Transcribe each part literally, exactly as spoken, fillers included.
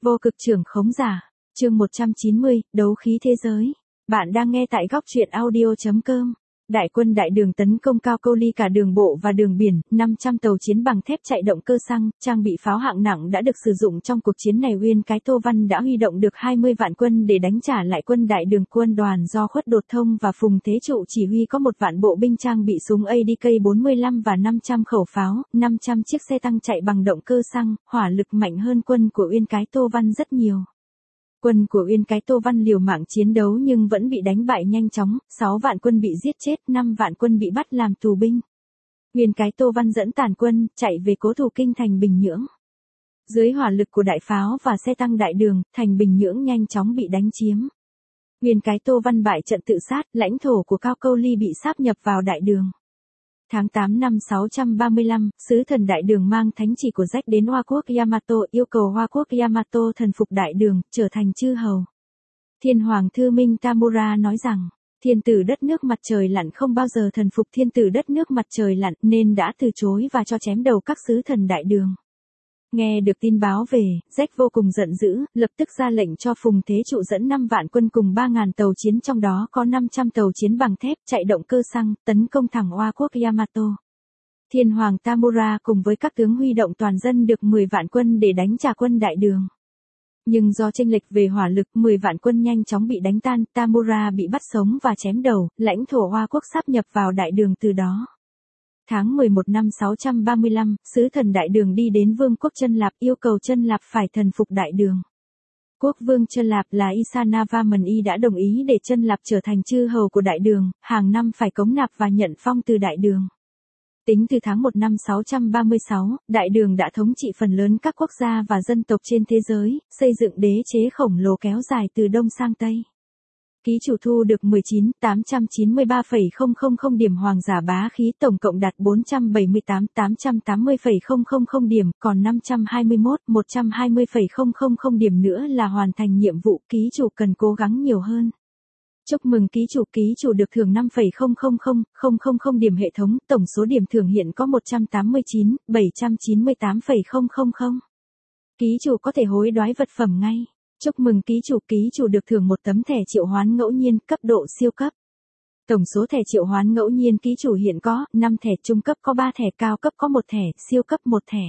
Vô cực trưởng khống giả, chương một trăm chín mươi, đấu khí thế giới. Bạn đang nghe tại góc truyện audio.com. Đại quân đại đường tấn công Cao Câu Ly cả đường bộ và đường biển, năm trăm tàu chiến bằng thép chạy động cơ xăng, trang bị pháo hạng nặng đã được sử dụng trong cuộc chiến này. Uyên Cái Tô Văn đã huy động được hai mươi vạn quân để đánh trả lại quân đại đường. Quân đoàn do Khuất Đột Thông và Phùng Thế Trụ chỉ huy có một vạn bộ binh trang bị súng A D K bốn mươi lăm và năm trăm khẩu pháo, năm trăm chiếc xe tăng chạy bằng động cơ xăng, hỏa lực mạnh hơn quân của Uyên Cái Tô Văn rất nhiều. Quân của Uyên Cái Tô Văn liều mạng chiến đấu nhưng vẫn bị đánh bại nhanh chóng, sáu vạn quân bị giết chết, năm vạn quân bị bắt làm tù binh. Uyên Cái Tô Văn dẫn tàn quân, chạy về cố thủ kinh thành Bình Nhưỡng. Dưới hỏa lực của đại pháo và xe tăng đại đường, thành Bình Nhưỡng nhanh chóng bị đánh chiếm. Uyên Cái Tô Văn bại trận tự sát, lãnh thổ của Cao Câu Ly bị sáp nhập vào đại đường. Tháng tám năm sáu trăm ba mươi lăm, sứ thần đại đường mang thánh chỉ của Rách đến Hoa quốc Yamato, yêu cầu Hoa quốc Yamato thần phục đại đường, trở thành chư hầu. Thiên hoàng Thư Minh Tamura nói rằng, thiên tử đất nước mặt trời lặn không bao giờ thần phục thiên tử đất nước mặt trời lặn nên đã từ chối và cho chém đầu các sứ thần đại đường. Nghe được tin báo về, Rách vô cùng giận dữ, lập tức ra lệnh cho Phùng Thế Trụ dẫn năm vạn quân cùng ba ngàn tàu chiến, trong đó có năm trăm tàu chiến bằng thép chạy động cơ xăng, tấn công thẳng Hoa quốc Yamato. Thiên hoàng Tamura cùng với các tướng huy động toàn dân được mười vạn quân để đánh trả quân đại đường. Nhưng do chênh lệch về hỏa lực, mười vạn quân nhanh chóng bị đánh tan, Tamura bị bắt sống và chém đầu, lãnh thổ Hoa quốc sáp nhập vào đại đường từ đó. Tháng mười một năm sáu trăm ba mươi lăm, sứ thần đại đường đi đến vương quốc Chân Lạp, yêu cầu Chân Lạp phải thần phục đại đường. Quốc vương Chân Lạp là Isanavaman I đã đồng ý để Chân Lạp trở thành chư hầu của đại đường, hàng năm phải cống nạp và nhận phong từ đại đường. Tính từ tháng một năm sáu trăm ba mươi sáu, đại đường đã thống trị phần lớn các quốc gia và dân tộc trên thế giới, xây dựng đế chế khổng lồ kéo dài từ Đông sang Tây. Ký chủ thu được mười chín nghìn tám trăm chín mươi ba phẩy không không không điểm hoàng giả bá khí, tổng cộng đạt bốn trăm bảy mươi tám nghìn tám trăm tám mươi phẩy không không không điểm, còn năm trăm hai mươi mốt nghìn một trăm hai mươi phẩy không không không điểm nữa là hoàn thành nhiệm vụ. Ký chủ cần cố gắng nhiều hơn. Chúc mừng ký chủ, ký chủ được thưởng năm phẩy không không không không không không điểm hệ thống, tổng số điểm thưởng hiện có một trăm tám mươi chín nghìn bảy trăm chín mươi tám phẩy không không không. Ký chủ có thể hối đoái vật phẩm ngay. Chúc mừng ký chủ, ký chủ được thưởng một tấm thẻ triệu hoán ngẫu nhiên, cấp độ siêu cấp. Tổng số thẻ triệu hoán ngẫu nhiên ký chủ hiện có, năm thẻ, trung cấp có ba thẻ, cao cấp có một thẻ, siêu cấp một thẻ.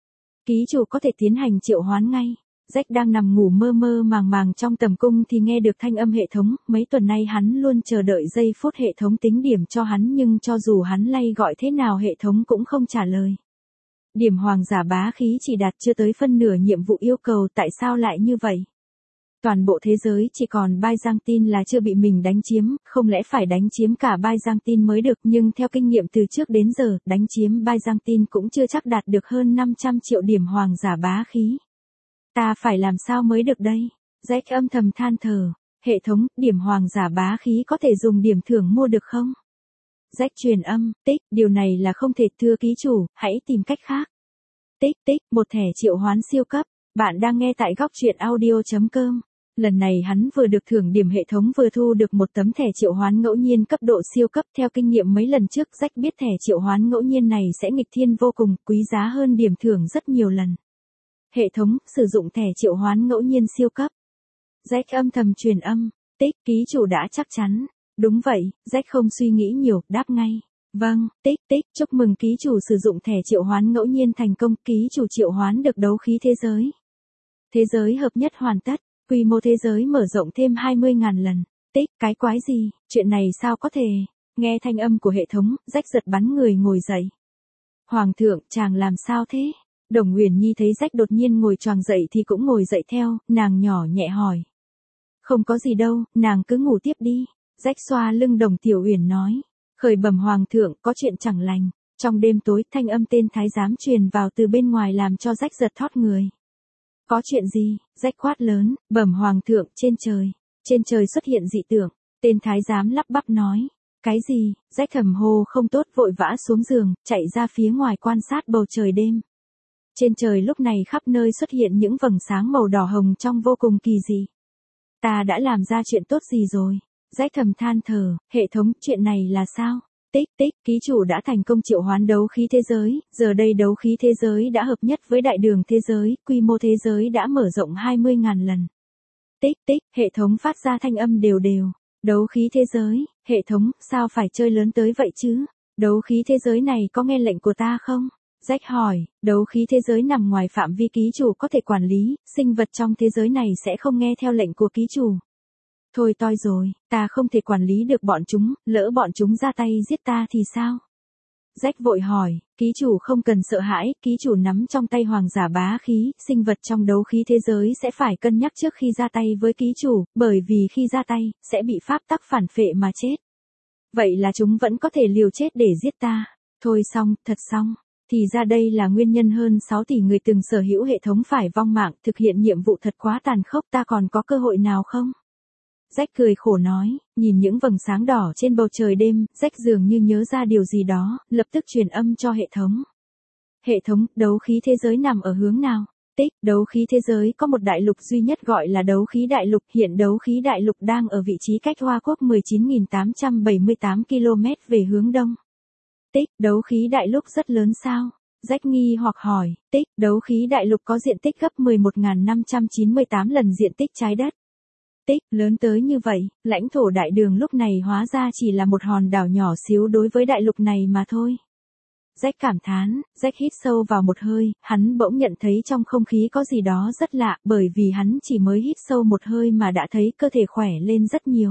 Ký chủ có thể tiến hành triệu hoán ngay. Rách đang nằm ngủ mơ mơ màng màng trong tầm cung thì nghe được thanh âm hệ thống, mấy tuần nay hắn luôn chờ đợi giây phút hệ thống tính điểm cho hắn nhưng cho dù hắn lay gọi thế nào hệ thống cũng không trả lời. Điểm hoàng giả bá khí chỉ đạt chưa tới phân nửa nhiệm vụ yêu cầu, tại sao lại như vậy? Toàn bộ thế giới chỉ còn Byzantine là chưa bị mình đánh chiếm, không lẽ phải đánh chiếm cả Byzantine mới được, nhưng theo kinh nghiệm từ trước đến giờ, đánh chiếm Byzantine cũng chưa chắc đạt được hơn năm trăm triệu điểm hoàng giả bá khí. Ta phải làm sao mới được đây? Jack âm thầm than thở, hệ thống, điểm hoàng giả bá khí có thể dùng điểm thưởng mua được không? Jack truyền âm, tích, điều này là không thể thưa ký chủ, hãy tìm cách khác. Tích tích, một thẻ triệu hoán siêu cấp, bạn đang nghe tại góc truyện audio.com. Lần này hắn vừa được thưởng điểm hệ thống vừa thu được một tấm thẻ triệu hoán ngẫu nhiên cấp độ siêu cấp. Theo kinh nghiệm mấy lần trước, Jack biết thẻ triệu hoán ngẫu nhiên này sẽ nghịch thiên vô cùng, quý giá hơn điểm thưởng rất nhiều lần. Hệ thống, sử dụng thẻ triệu hoán ngẫu nhiên siêu cấp. Jack âm thầm truyền âm, tích, ký chủ đã chắc chắn. Đúng vậy, Jack không suy nghĩ nhiều, đáp ngay. Vâng, tích tích, chúc mừng ký chủ sử dụng thẻ triệu hoán ngẫu nhiên thành công, ký chủ triệu hoán được đấu khí thế giới. Thế giới hợp nhất hoàn tất, quy mô thế giới mở rộng thêm hai mươi nghìn lần. Tích, cái quái gì, chuyện này sao có thể? Nghe thanh âm của hệ thống, Jack giật bắn người ngồi dậy. Hoàng thượng, chàng làm sao thế? Đồng Uyển Nhi thấy Jack đột nhiên ngồi choàng dậy thì cũng ngồi dậy theo, nàng nhỏ nhẹ hỏi. Không có gì đâu, nàng cứ ngủ tiếp đi. Jack xoa lưng Đồng Tiểu Uyển nói. Khởi bẩm hoàng thượng, có chuyện chẳng lành. Trong đêm tối, thanh âm tên thái giám truyền vào từ bên ngoài làm cho Jack giật thót người. Có chuyện gì? Jack quát lớn, bẩm hoàng thượng, trên trời. Trên trời xuất hiện dị tượng. Tên thái giám lắp bắp nói. Cái gì? Jack thầm hô không tốt, vội vã xuống giường, chạy ra phía ngoài quan sát bầu trời đêm. Trên trời lúc này khắp nơi xuất hiện những vầng sáng màu đỏ hồng trong vô cùng kỳ dị. Ta đã làm ra chuyện tốt gì rồi? Jack thầm than thở, hệ thống, chuyện này là sao? Tích tích, ký chủ đã thành công triệu hoán đấu khí thế giới, giờ đây đấu khí thế giới đã hợp nhất với đại đường thế giới, quy mô thế giới đã mở rộng hai mươi nghìn lần. Tích tích, hệ thống phát ra thanh âm đều đều. Đấu khí thế giới, hệ thống, sao phải chơi lớn tới vậy chứ? Đấu khí thế giới này có nghe lệnh của ta không? Jack hỏi, đấu khí thế giới nằm ngoài phạm vi ký chủ có thể quản lý, sinh vật trong thế giới này sẽ không nghe theo lệnh của ký chủ. Thôi toi rồi, ta không thể quản lý được bọn chúng, lỡ bọn chúng ra tay giết ta thì sao? Jack vội hỏi, ký chủ không cần sợ hãi, ký chủ nắm trong tay hoàng giả bá khí, sinh vật trong đấu khí thế giới sẽ phải cân nhắc trước khi ra tay với ký chủ, bởi vì khi ra tay, sẽ bị pháp tắc phản phệ mà chết. Vậy là chúng vẫn có thể liều chết để giết ta. Thôi xong, thật xong. Thì ra đây là nguyên nhân hơn sáu tỷ người từng sở hữu hệ thống phải vong mạng, thực hiện nhiệm vụ thật quá tàn khốc, ta còn có cơ hội nào không? Jack cười khổ nói, nhìn những vầng sáng đỏ trên bầu trời đêm, Jack dường như nhớ ra điều gì đó, lập tức truyền âm cho hệ thống. Hệ thống, đấu khí thế giới nằm ở hướng nào? Tích, đấu khí thế giới có một đại lục duy nhất gọi là đấu khí đại lục, hiện đấu khí đại lục đang ở vị trí cách Hoa Quốc mười chín nghìn tám trăm bảy mươi tám ki lô mét về hướng đông. Tích, đấu khí đại lục rất lớn sao? Jack nghi hoặc hỏi, tích, đấu khí đại lục có diện tích gấp mười một nghìn năm trăm chín mươi tám lần diện tích trái đất. Tích, lớn tới như vậy, lãnh thổ đại đường lúc này hóa ra chỉ là một hòn đảo nhỏ xíu đối với đại lục này mà thôi. Jack cảm thán, Jack hít sâu vào một hơi, hắn bỗng nhận thấy trong không khí có gì đó rất lạ, bởi vì hắn chỉ mới hít sâu một hơi mà đã thấy cơ thể khỏe lên rất nhiều.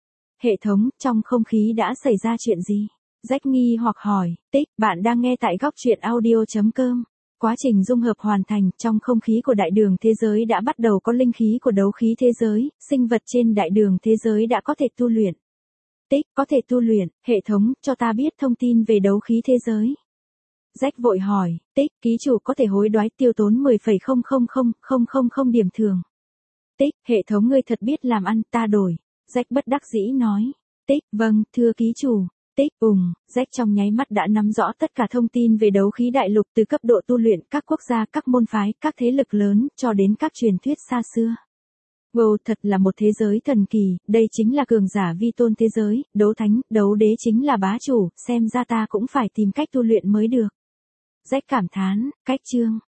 Hệ thống, trong không khí đã xảy ra chuyện gì? Jack nghi hoặc hỏi, tích, bạn đang nghe tại góc truyện audio chấm com. Quá trình dung hợp hoàn thành, trong không khí của đại đường thế giới đã bắt đầu có linh khí của đấu khí thế giới, sinh vật trên đại đường thế giới đã có thể tu luyện. Tích, có thể tu luyện, hệ thống, cho ta biết thông tin về đấu khí thế giới. Jack vội hỏi, tích, ký chủ có thể hối đoái tiêu tốn mười phẩy không không không không không không điểm thường. Tích, hệ thống ngươi thật biết làm ăn, ta đổi. Jack bất đắc dĩ nói. Tích, vâng, thưa ký chủ. Tích, ùng, Jack trong nháy mắt đã nắm rõ tất cả thông tin về đấu khí đại lục từ cấp độ tu luyện, các quốc gia, các môn phái, các thế lực lớn, cho đến các truyền thuyết xa xưa. Wow, thật là một thế giới thần kỳ, đây chính là cường giả vi tôn thế giới, đấu thánh, đấu đế chính là bá chủ, xem ra ta cũng phải tìm cách tu luyện mới được. Jack cảm thán, cách chương.